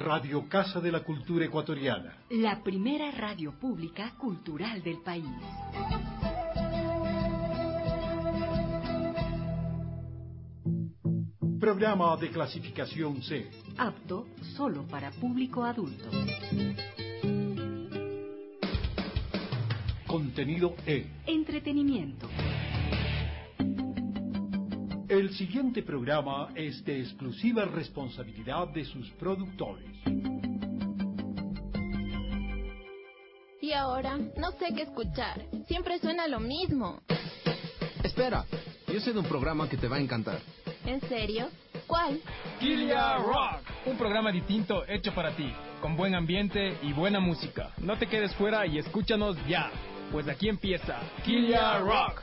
Radio Casa de la Cultura Ecuatoriana. La primera radio pública cultural del país. Programa de clasificación C. Apto solo para público adulto. Contenido E. Entretenimiento. El siguiente programa es de exclusiva responsabilidad de sus productores. Y ahora, no sé qué escuchar. Siempre suena lo mismo. Espera, yo sé de un programa que te va a encantar. ¿En serio? ¿Cuál? Kilia Rock, un programa distinto hecho para ti, con buen ambiente y buena música. No te quedes fuera y escúchanos ya, pues aquí empieza Kilia Rock.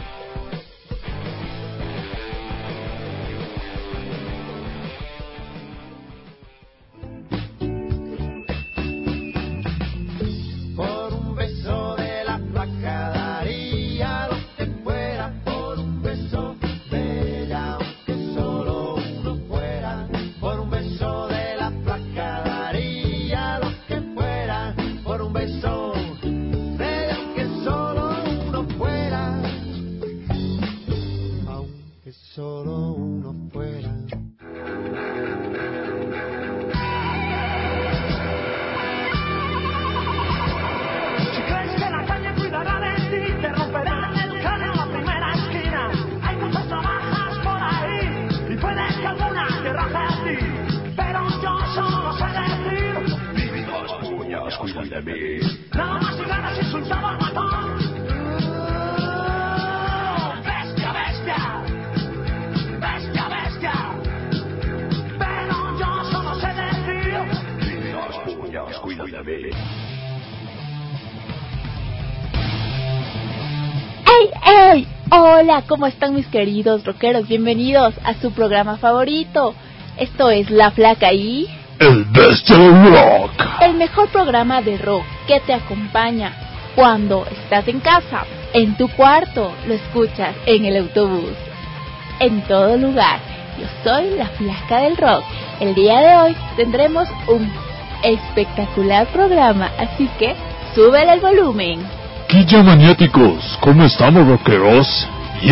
¡Hey! Hola, ¿cómo están mis queridos rockeros? Bienvenidos a su programa favorito. Esto es La Flaca y... El Bestia Rock. El mejor programa de rock que te acompaña cuando estás en casa, en tu cuarto, lo escuchas en el autobús, en todo lugar. Yo soy La Flaca del Rock. El día de hoy tendremos un espectacular programa, así que súbele el volumen. Quilla maniáticos, ¿cómo estamos rockeros?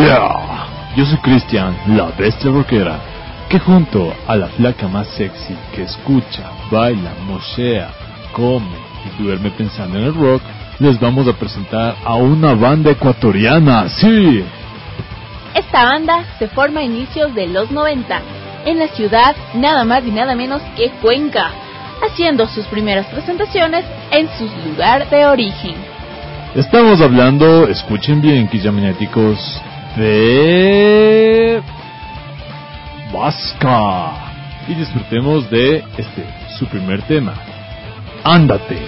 Yeah, yo soy Cristian, la bestia rockera, que junto a la flaca más sexy que escucha, baila, mochea, come y duerme pensando en el rock, les vamos a presentar a una banda ecuatoriana, ¡sí! Esta banda se forma a inicios de los 90 en la ciudad nada más y nada menos que Cuenca, haciendo sus primeras presentaciones en su lugar de origen. Estamos hablando, escuchen bien, quillamaniáticos, de Vasca. Y disfrutemos de su primer tema, Ándate.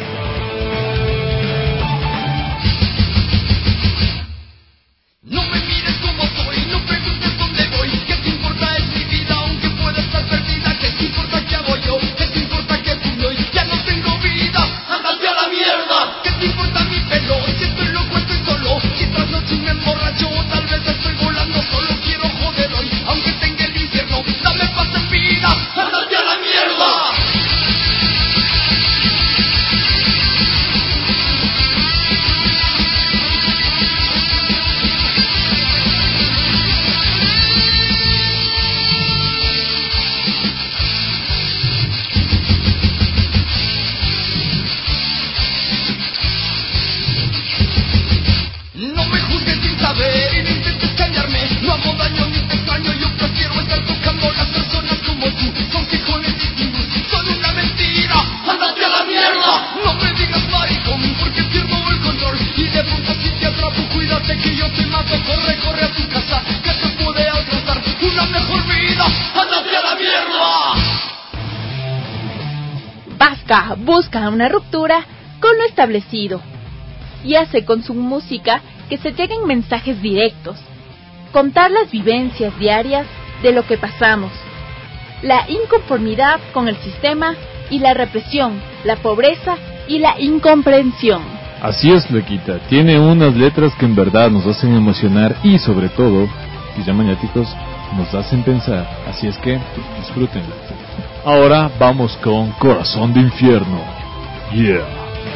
No me mires como soy, no preguntes dónde voy. ¿Qué te importa es mi vida, aunque pueda estar perdida? ¿Qué te importa que hago yo? ¿Qué te importa que fumo y ya no tengo vida? ¡Ándate a la mierda! ¿Qué te importa mi pelo? Si estoy loco estoy solo. Si tras noche me emborracho o tal vez estoy volando solo. Quiero joder hoy, aunque tenga el infierno. Dame paz en vida, ¡ándate a la mierda! No me juzgues sin saber y no intentes callarme. No hago daño ni te extraño. Yo prefiero estar tocando a las personas como tú. Son fijones distintos, son una mentira. ¡Ándate a la mierda! No me digas maricón porque pierdo el control. Y de pronto si te atrapo, cuídate que yo te mato. Corre, corre a tu casa, que te puede alcanzar una mejor vida. ¡Ándate a la mierda! Vasca busca una ruptura con lo establecido y hace con su música que se lleguen mensajes directos, contar las vivencias diarias de lo que pasamos, la inconformidad con el sistema y la represión, la pobreza y la incomprensión. Así es, Flequita, tiene unas letras que en verdad nos hacen emocionar y sobre todo, quizá maniáticos, nos hacen pensar, así es que disfrútenla. Ahora vamos con Corazón de Infierno. Yeah.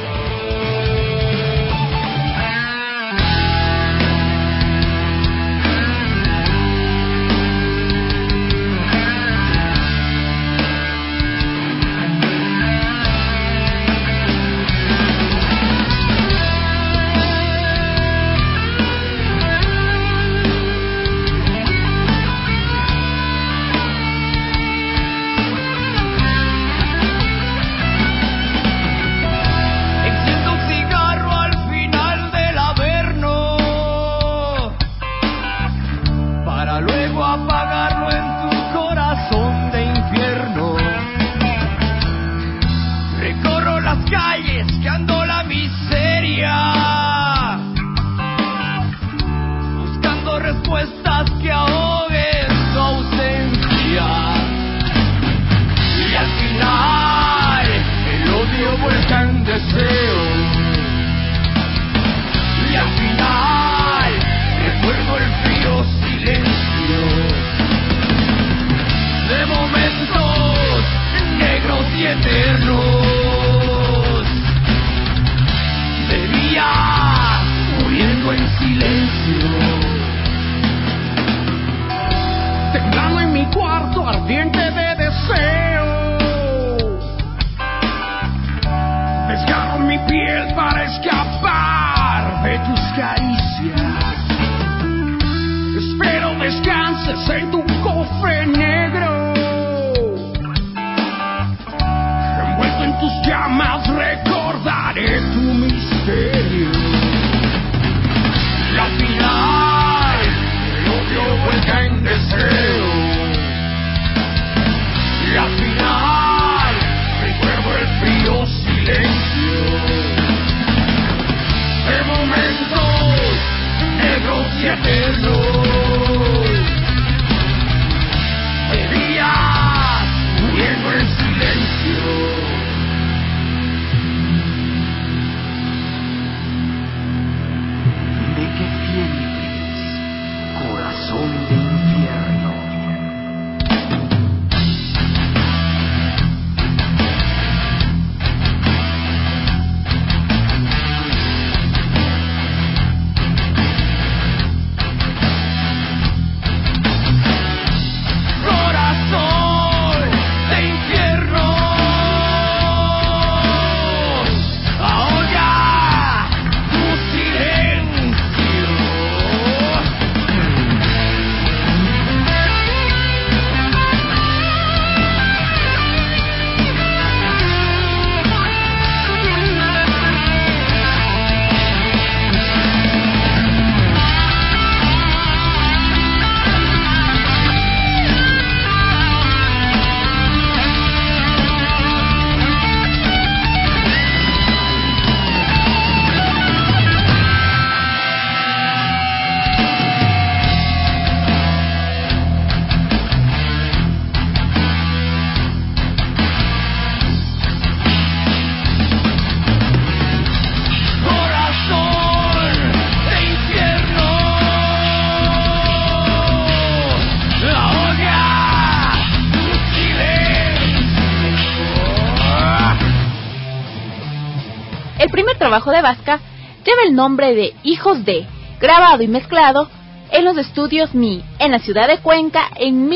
El primer trabajo de Vasca lleva el nombre de Hijos de, grabado y mezclado en los estudios Mi, en la ciudad de Cuenca, en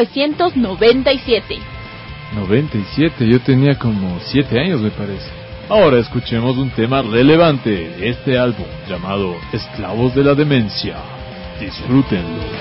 1997. 97, yo tenía como 7 años me parece. Ahora escuchemos un tema relevante de este álbum llamado Esclavos de la Demencia. Disfrútenlo.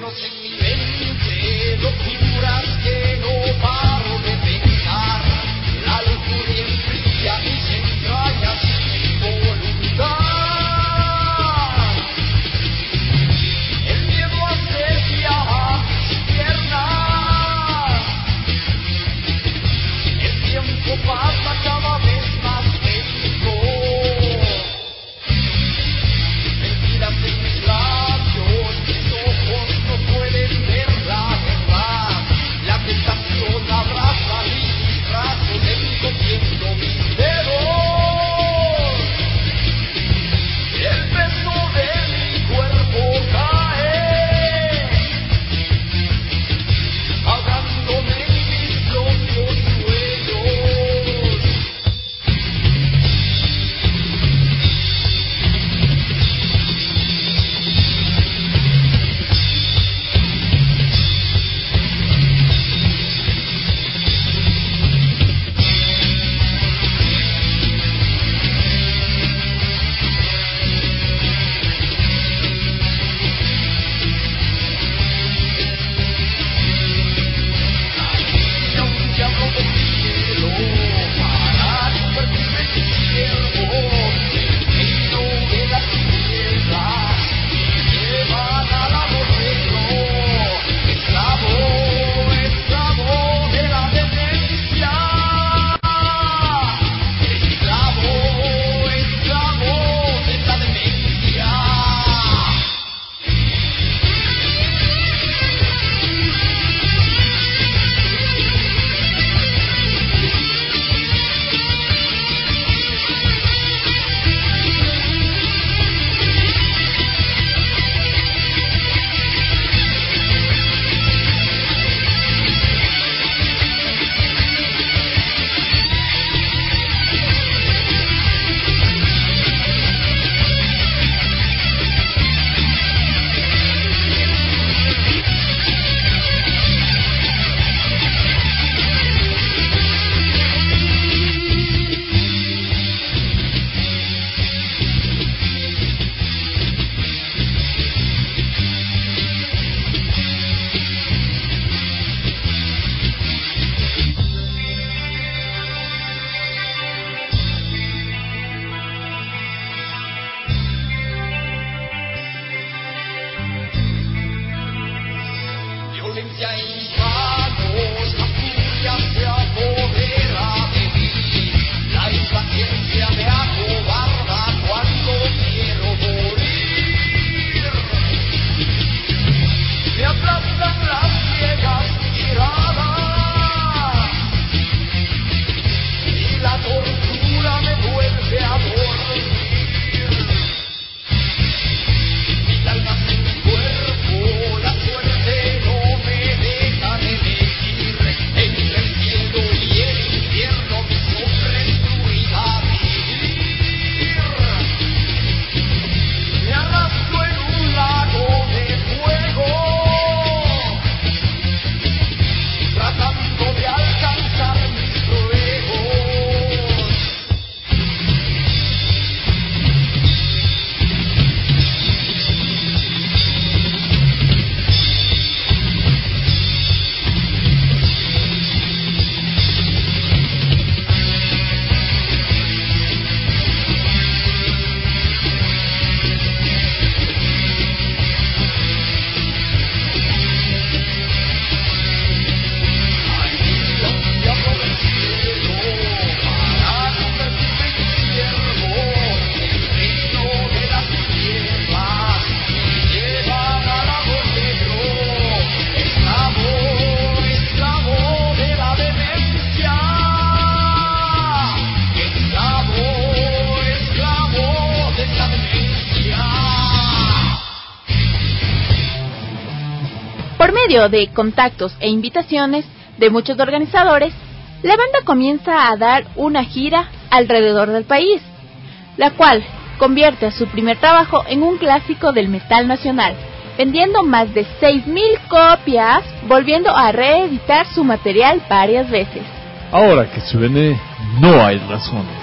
De contactos e invitaciones de muchos organizadores, la banda comienza a dar una gira alrededor del país, la cual convierte a su primer trabajo en un clásico del metal nacional, vendiendo más de 6,000 copias, volviendo a reeditar su material varias veces. Ahora que suene, no hay razones.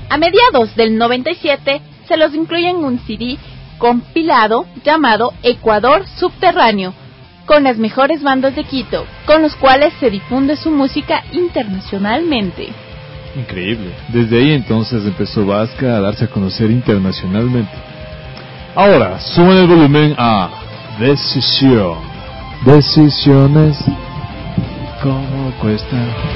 A mediados del 97 se los incluye en un CD compilado llamado Ecuador Subterráneo, con las mejores bandas de Quito, con los cuales se difunde su música internacionalmente. Increíble. Desde ahí entonces empezó Vasca a darse a conocer internacionalmente. Ahora, suban el volumen a Decisión. Decisiones, ¿cómo cuesta?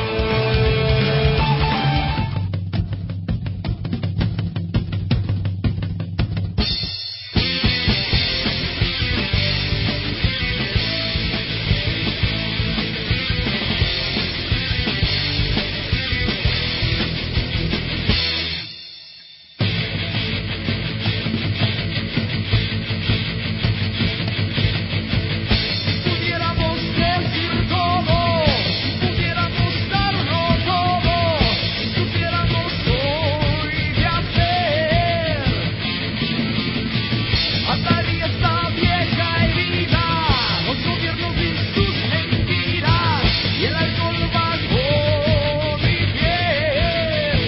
Pudiéramos decir todo, pudiéramos darlo todo, supiéramos hoy de hacer. Ataría esta vieja herida, los gobiernos y sus mentiras, y el alcohol bajo mi piel.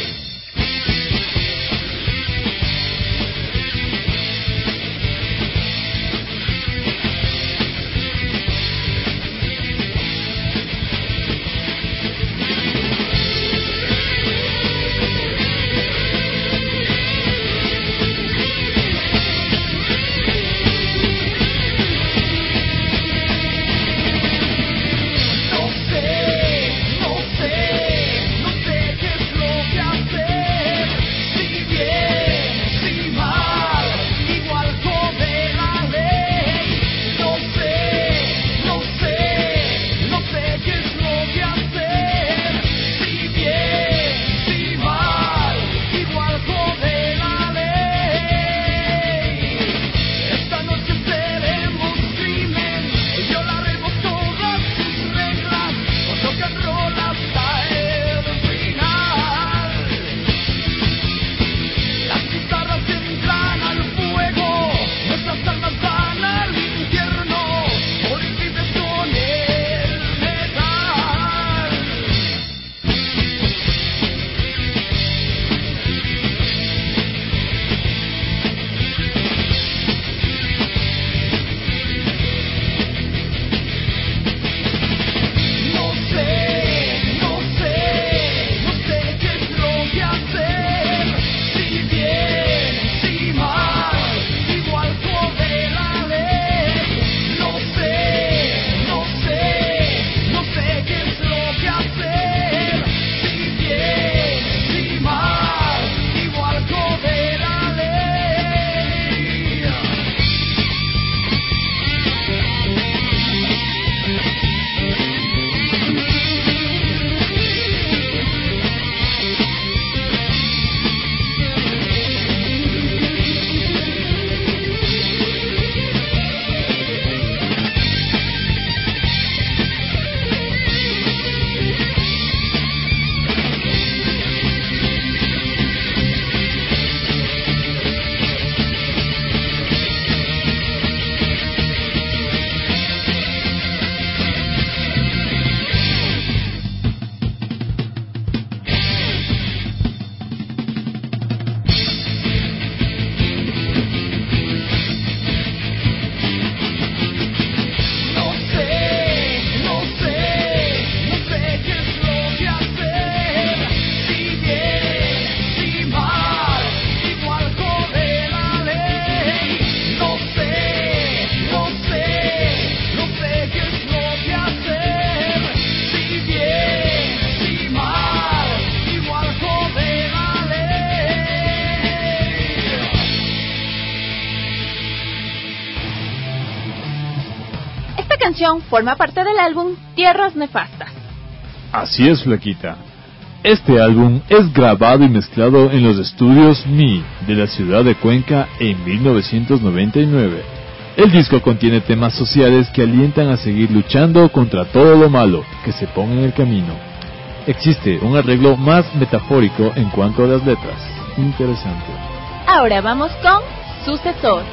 No sé, no sé qué es lo que hacer, si bien, si mal, igual jode la ley. No sé qué es lo que hacer, si bien, si mal, igual jode la ley. Esta noche seremos crimen, violaremos todas sus reglas, con rock and roll hasta el final. Las guitarras entran al fuego, nuestras almas van al infierno, morir libres con el metal. No sé qué es lo que hacer, si bien, si mal, igual jode la ley. No sé qué es lo que hacer, si bien, si mal, igual jode la ley. No sé qué es lo que hacer, si bien, si mal, igual jode la ley. No sé qué es lo que hacer, si bien, si mal, igual jode la ley. Esta canción forma parte del álbum Tierras Nefastas. Así es, Flaquita. Este álbum es grabado y mezclado en los estudios Mi de la ciudad de Cuenca en 1999. El disco contiene temas sociales que alientan a seguir luchando contra todo lo malo que se ponga en el camino. Existe un arreglo más metafórico en cuanto a las letras. Interesante. Ahora vamos con Sucesor.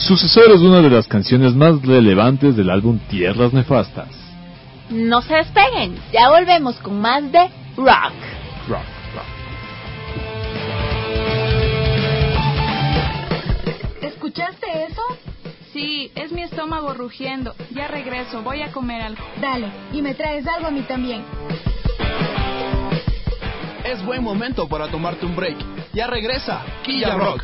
sucesor es una de las canciones más relevantes del álbum Tierras Nefastas. No se despeguen, ya volvemos con más de Rock. Rock. ¿Escuchaste eso? Sí, es mi estómago rugiendo. Ya regreso, voy a comer algo. Dale, y me traes algo a mí también. Es buen momento para tomarte un break. Ya regresa, Quilla Rock.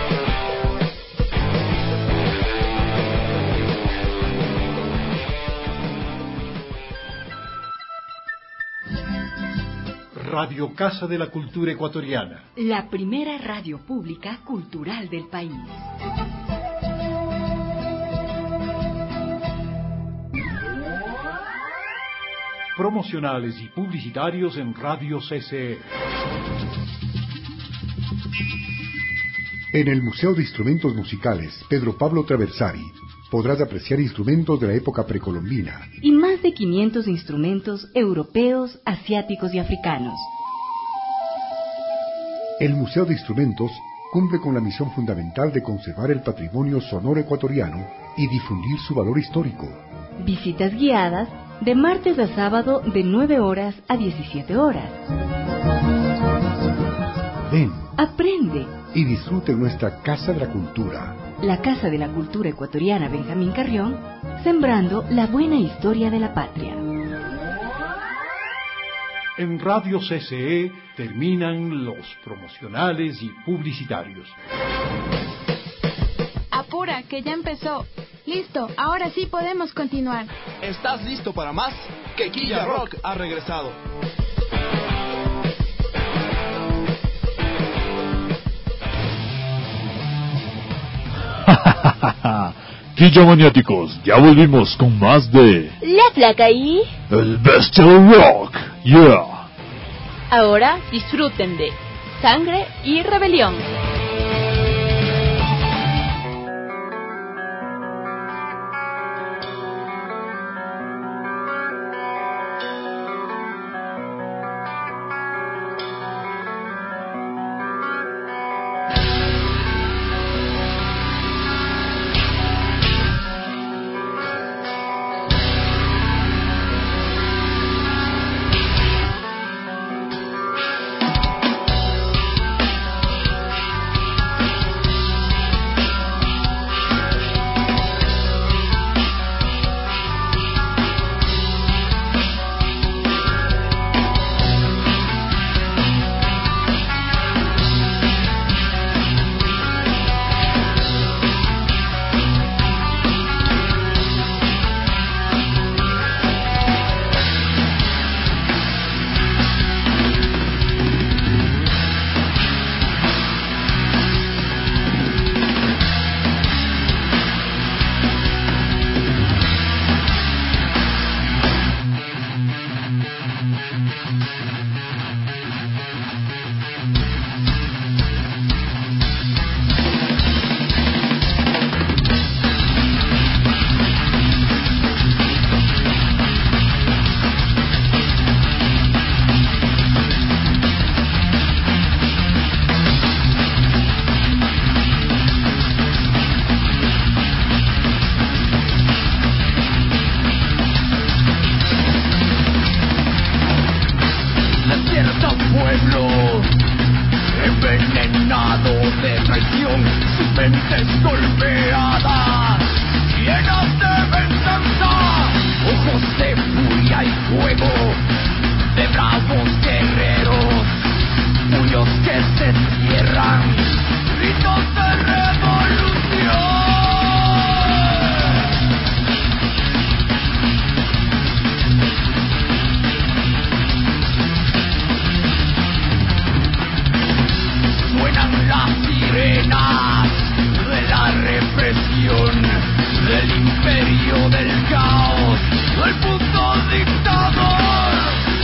Radio Casa de la Cultura Ecuatoriana. La primera radio pública cultural del país. Promocionales y publicitarios en Radio CCE. En el Museo de Instrumentos Musicales Pedro Pablo Traversari podrás apreciar instrumentos de la época precolombina y más de 500 instrumentos europeos, asiáticos y africanos. El Museo de Instrumentos cumple con la misión fundamental de conservar el patrimonio sonoro ecuatoriano y difundir su valor histórico. Visitas guiadas de martes a sábado de 9 horas a 17 horas. Ven, aprende y disfrute nuestra Casa de la Cultura. La Casa de la Cultura Ecuatoriana Benjamín Carrión, sembrando la buena historia de la patria. En Radio CCE terminan los promocionales y publicitarios. Apura, que ya empezó. Listo, ahora sí podemos continuar. ¿Estás listo para más? Que Quilla Rock ha regresado. Quilla maniáticos, ya volvimos con más de La Flaca y el Bestial Rock. Yeah. Ahora disfruten de Sangre y Rebelión. Del imperio del caos, el puto dictador.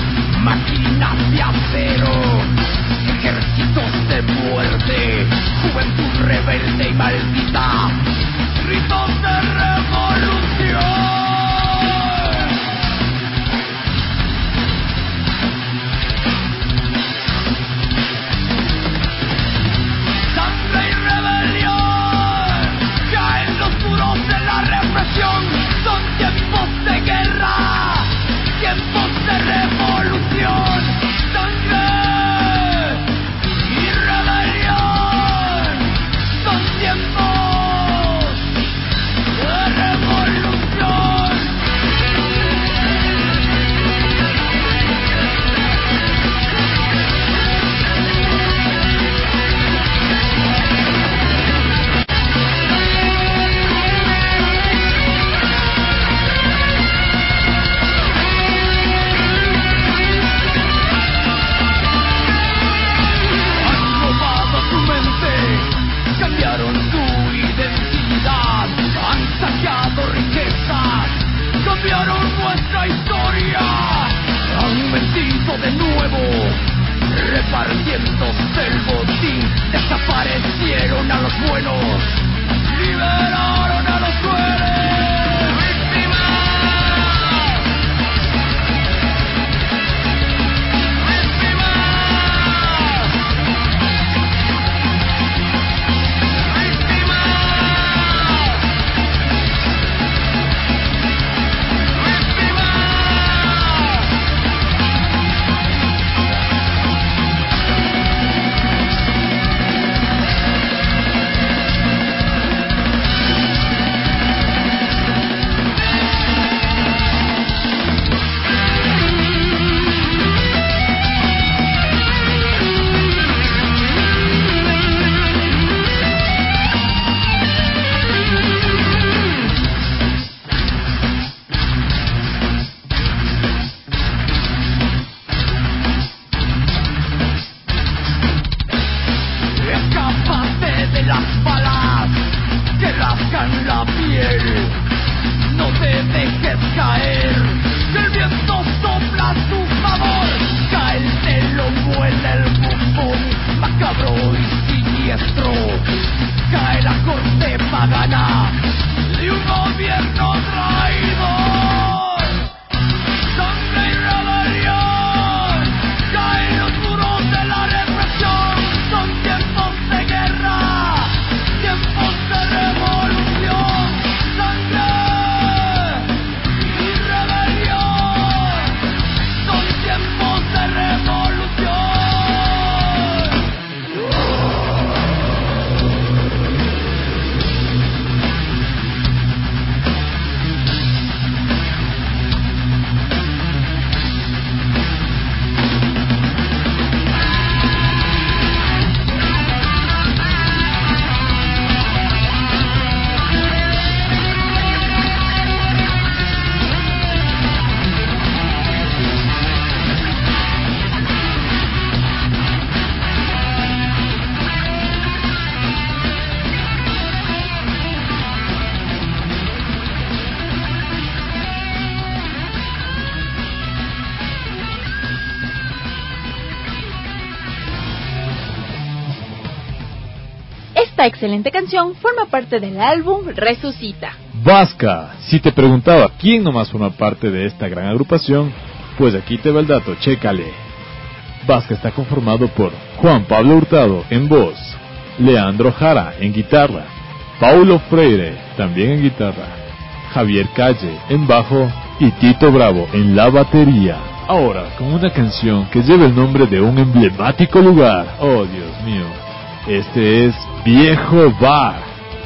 Esta excelente canción forma parte del álbum Resucita. Vasca, si te preguntaba quién nomás forma parte de esta gran agrupación, pues aquí te va el dato, chécale. Vasca está conformado por Juan Pablo Hurtado en voz, Leandro Jara en guitarra, Paulo Freire también en guitarra, Javier Calle en bajo y Tito Bravo en la batería. Ahora, con una canción que lleva el nombre de un emblemático lugar. Oh, Dios mío. Este es Viejo Bar.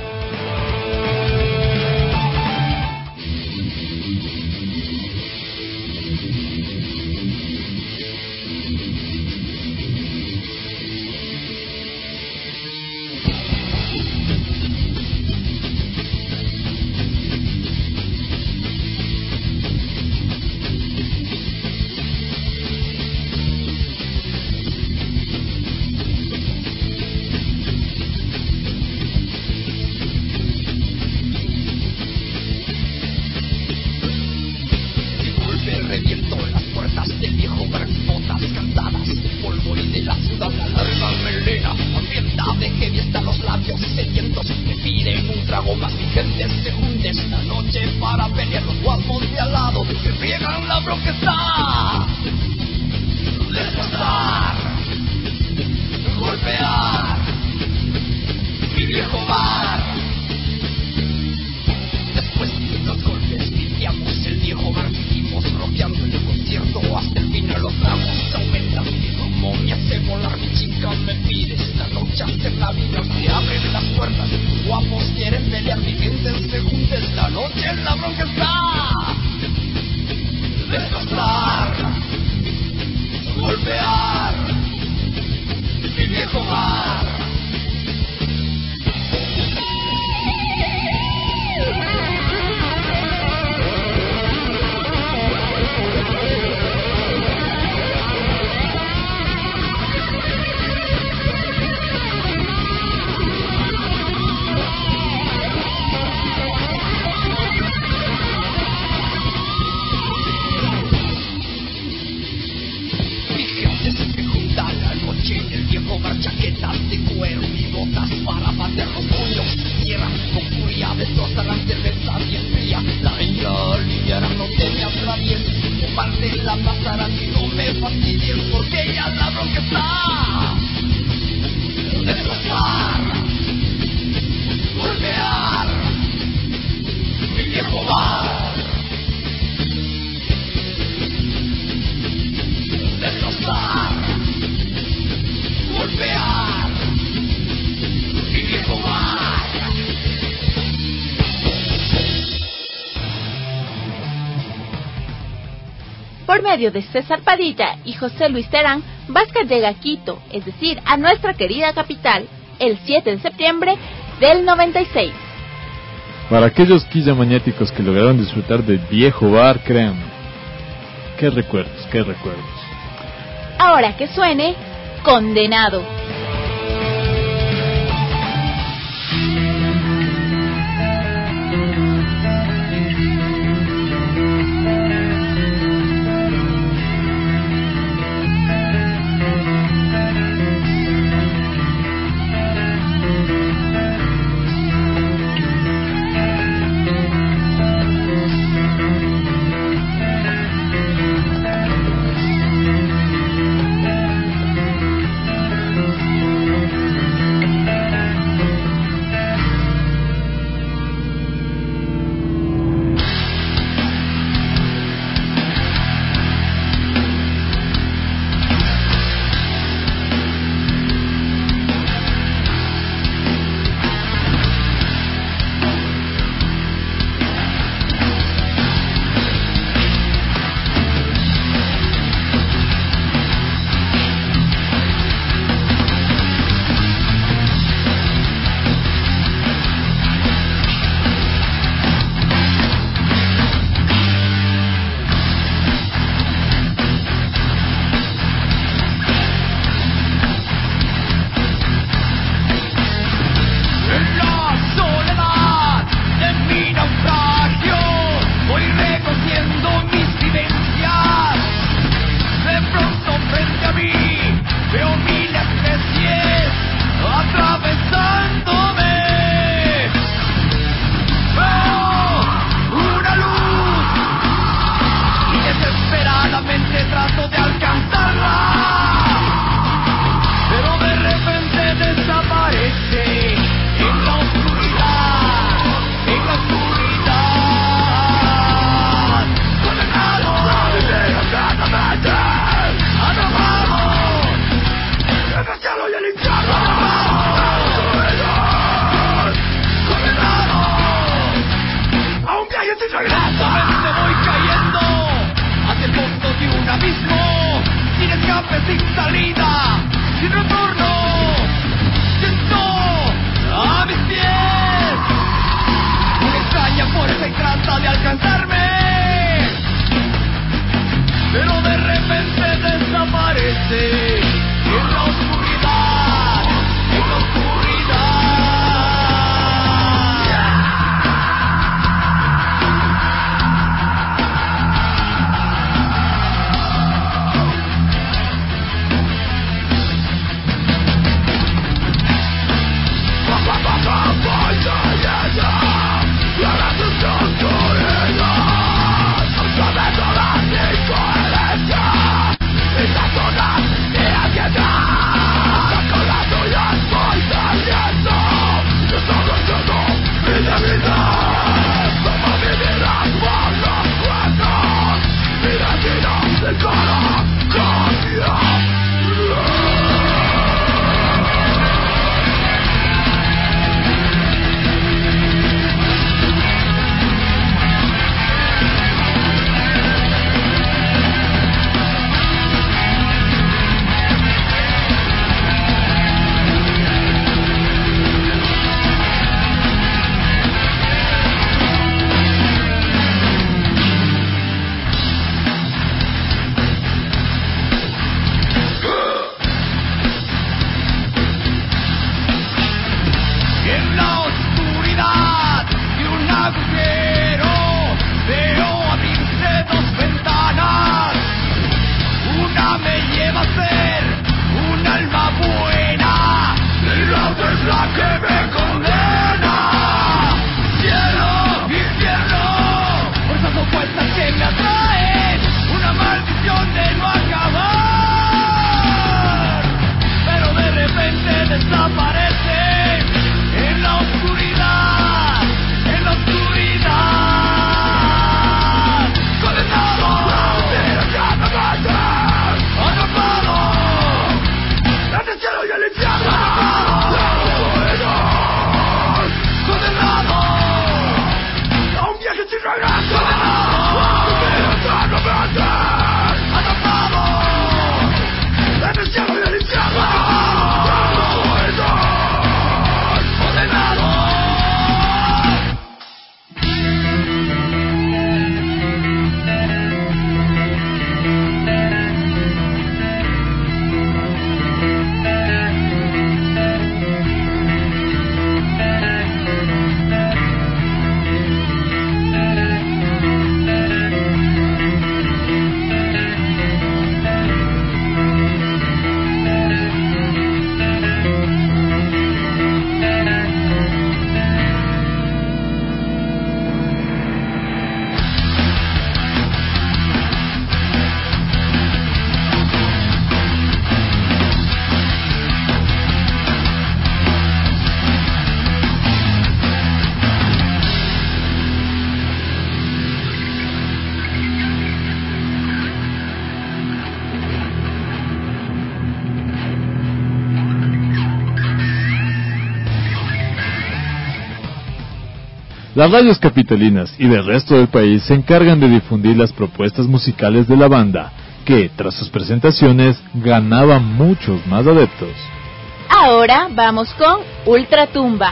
Por medio de César Padilla y José Luis Terán, Vasca llega a Quito, es decir, a nuestra querida capital, el 7 de septiembre del 96. Para aquellos quillamagnéticos que lograron disfrutar del Viejo Bar, créanme, qué recuerdos, qué recuerdos. Ahora que suene, Condenado. escape sin salida, sin retorno. Siento a mis pies una extraña fuerza y trata de alcanzarme, pero de repente desaparece en la oscuridad, en la oscuridad. Las radios capitalinas y del resto del país se encargan de difundir las propuestas musicales de la banda, que, tras sus presentaciones, ganaba muchos más adeptos. Ahora vamos con Ultratumba.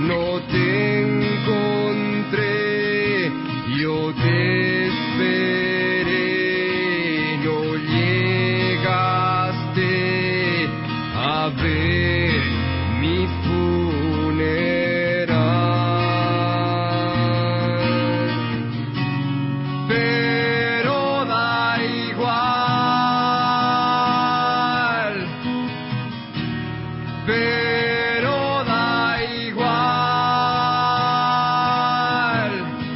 no te encontré, yo te esperé, no llegaste a ver mi funeral. Pero da igual, pero da igual,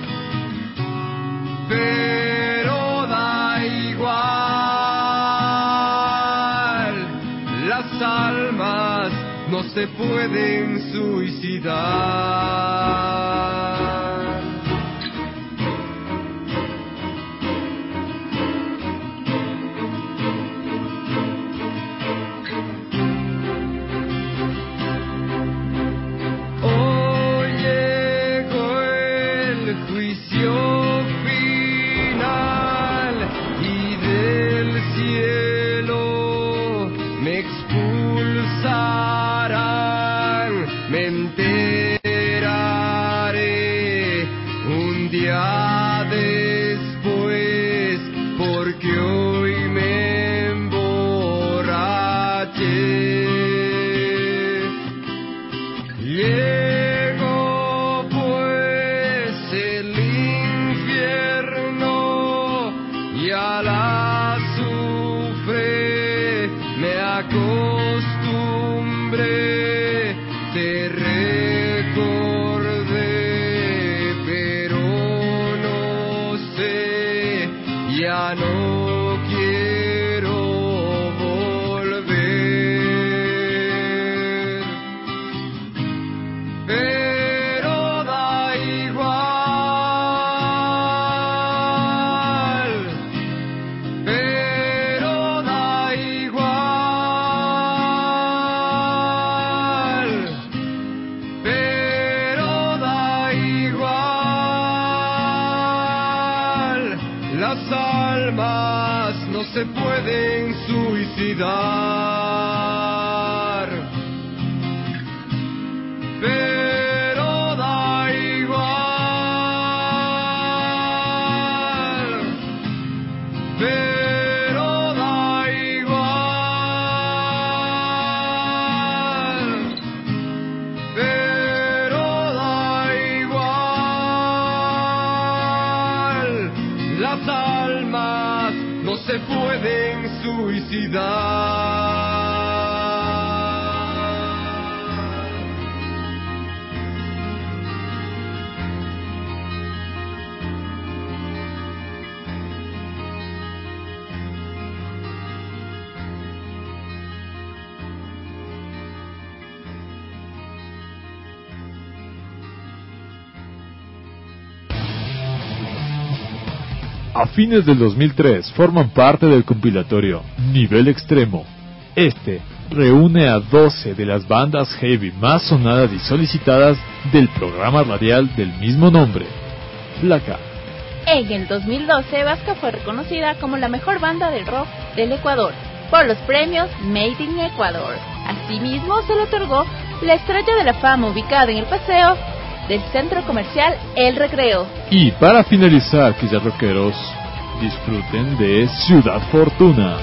pero da igual. Las almas no se pueden suicidar. Hoy llegó el juicio final y del cielo me expulsarán. Me enteraré un día después, porque hoy me emborraché. Llegó pues el infierno y a la azufre me acostumbré, te recordé, pero no sé, ya no quiero volver. Pero da igual, pero da igual, pero da igual. Las almas no se pueden suicidar. Pero da igual, pero da igual, pero da igual. Las almas no se pueden suicidar. A fines del 2003 forman parte del compilatorio Nivel Extremo. Este reúne a 12 de las bandas heavy más sonadas y solicitadas del programa radial del mismo nombre, Flaca. En el 2012, Vasca fue reconocida como la mejor banda del rock del Ecuador por los premios Made in Ecuador. Asimismo, se le otorgó la Estrella de la Fama ubicada en el paseo del centro comercial El Recreo. Y para finalizar, quizás rockeros, disfruten de Ciudad Fortuna.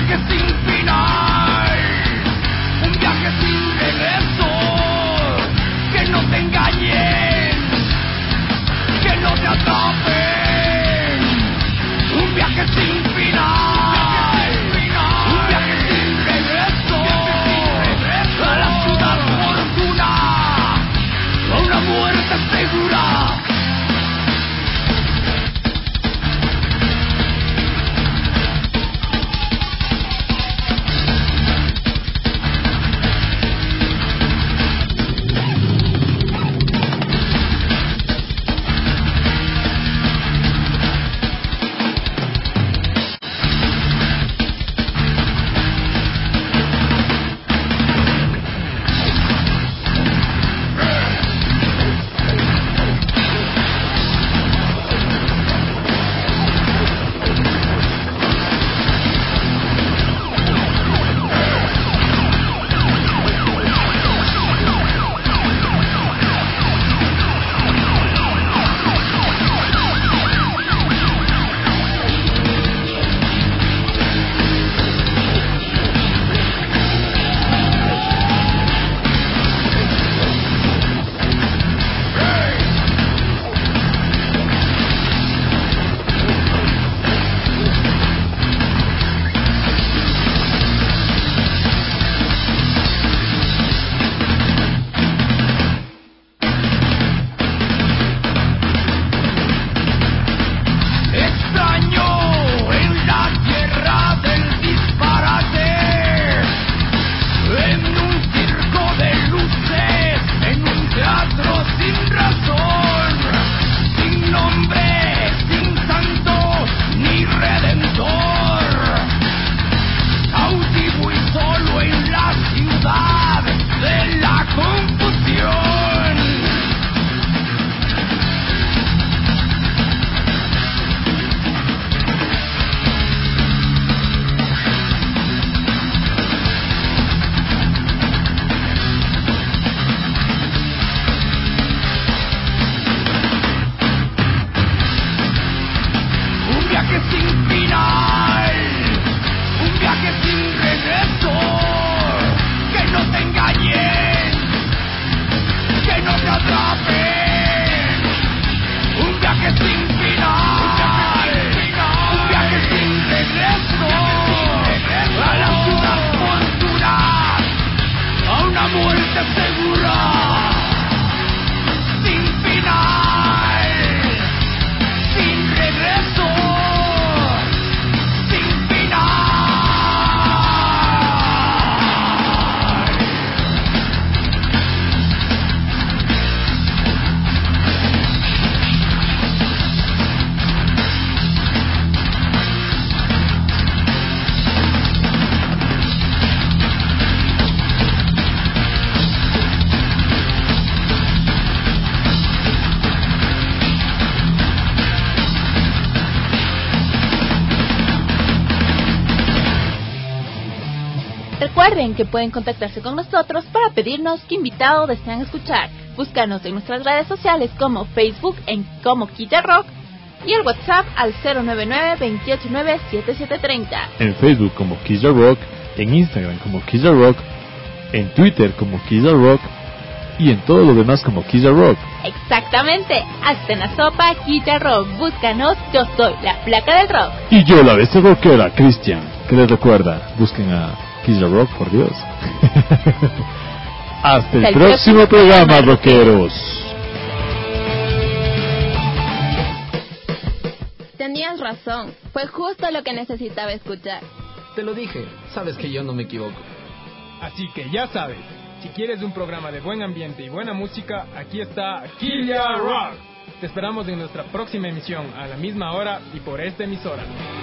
viaje sin final, un viaje sin regreso. Que no te engañen, que no te atrapen. Un viaje sin final, un viaje sin regreso. A la ciudad fortuna, a una muerte segura. Recuerden que pueden contactarse con nosotros para pedirnos qué invitado desean escuchar. Búscanos en nuestras redes sociales como Facebook en como Quilla Rock y el WhatsApp al 099-289-7730. En Facebook como Quilla Rock, en Instagram como Quilla Rock, en Twitter como Quilla Rock y en todo lo demás como Quilla Rock. Exactamente, hasta en la sopa Quilla Rock. Búscanos, yo soy la Flaca del Rock. Y yo la bestia rockera, Cristian, que les recuerda, busquen a Quilla Rock, por Dios. Hasta el próximo programa, rockeros. Tenías razón, fue justo lo que necesitaba escuchar. Te lo dije, sabes que yo no me equivoco. Así que ya sabes, si quieres un programa de buen ambiente y buena música, aquí está Quilla Rock. Te esperamos en nuestra próxima emisión a la misma hora y por esta emisora.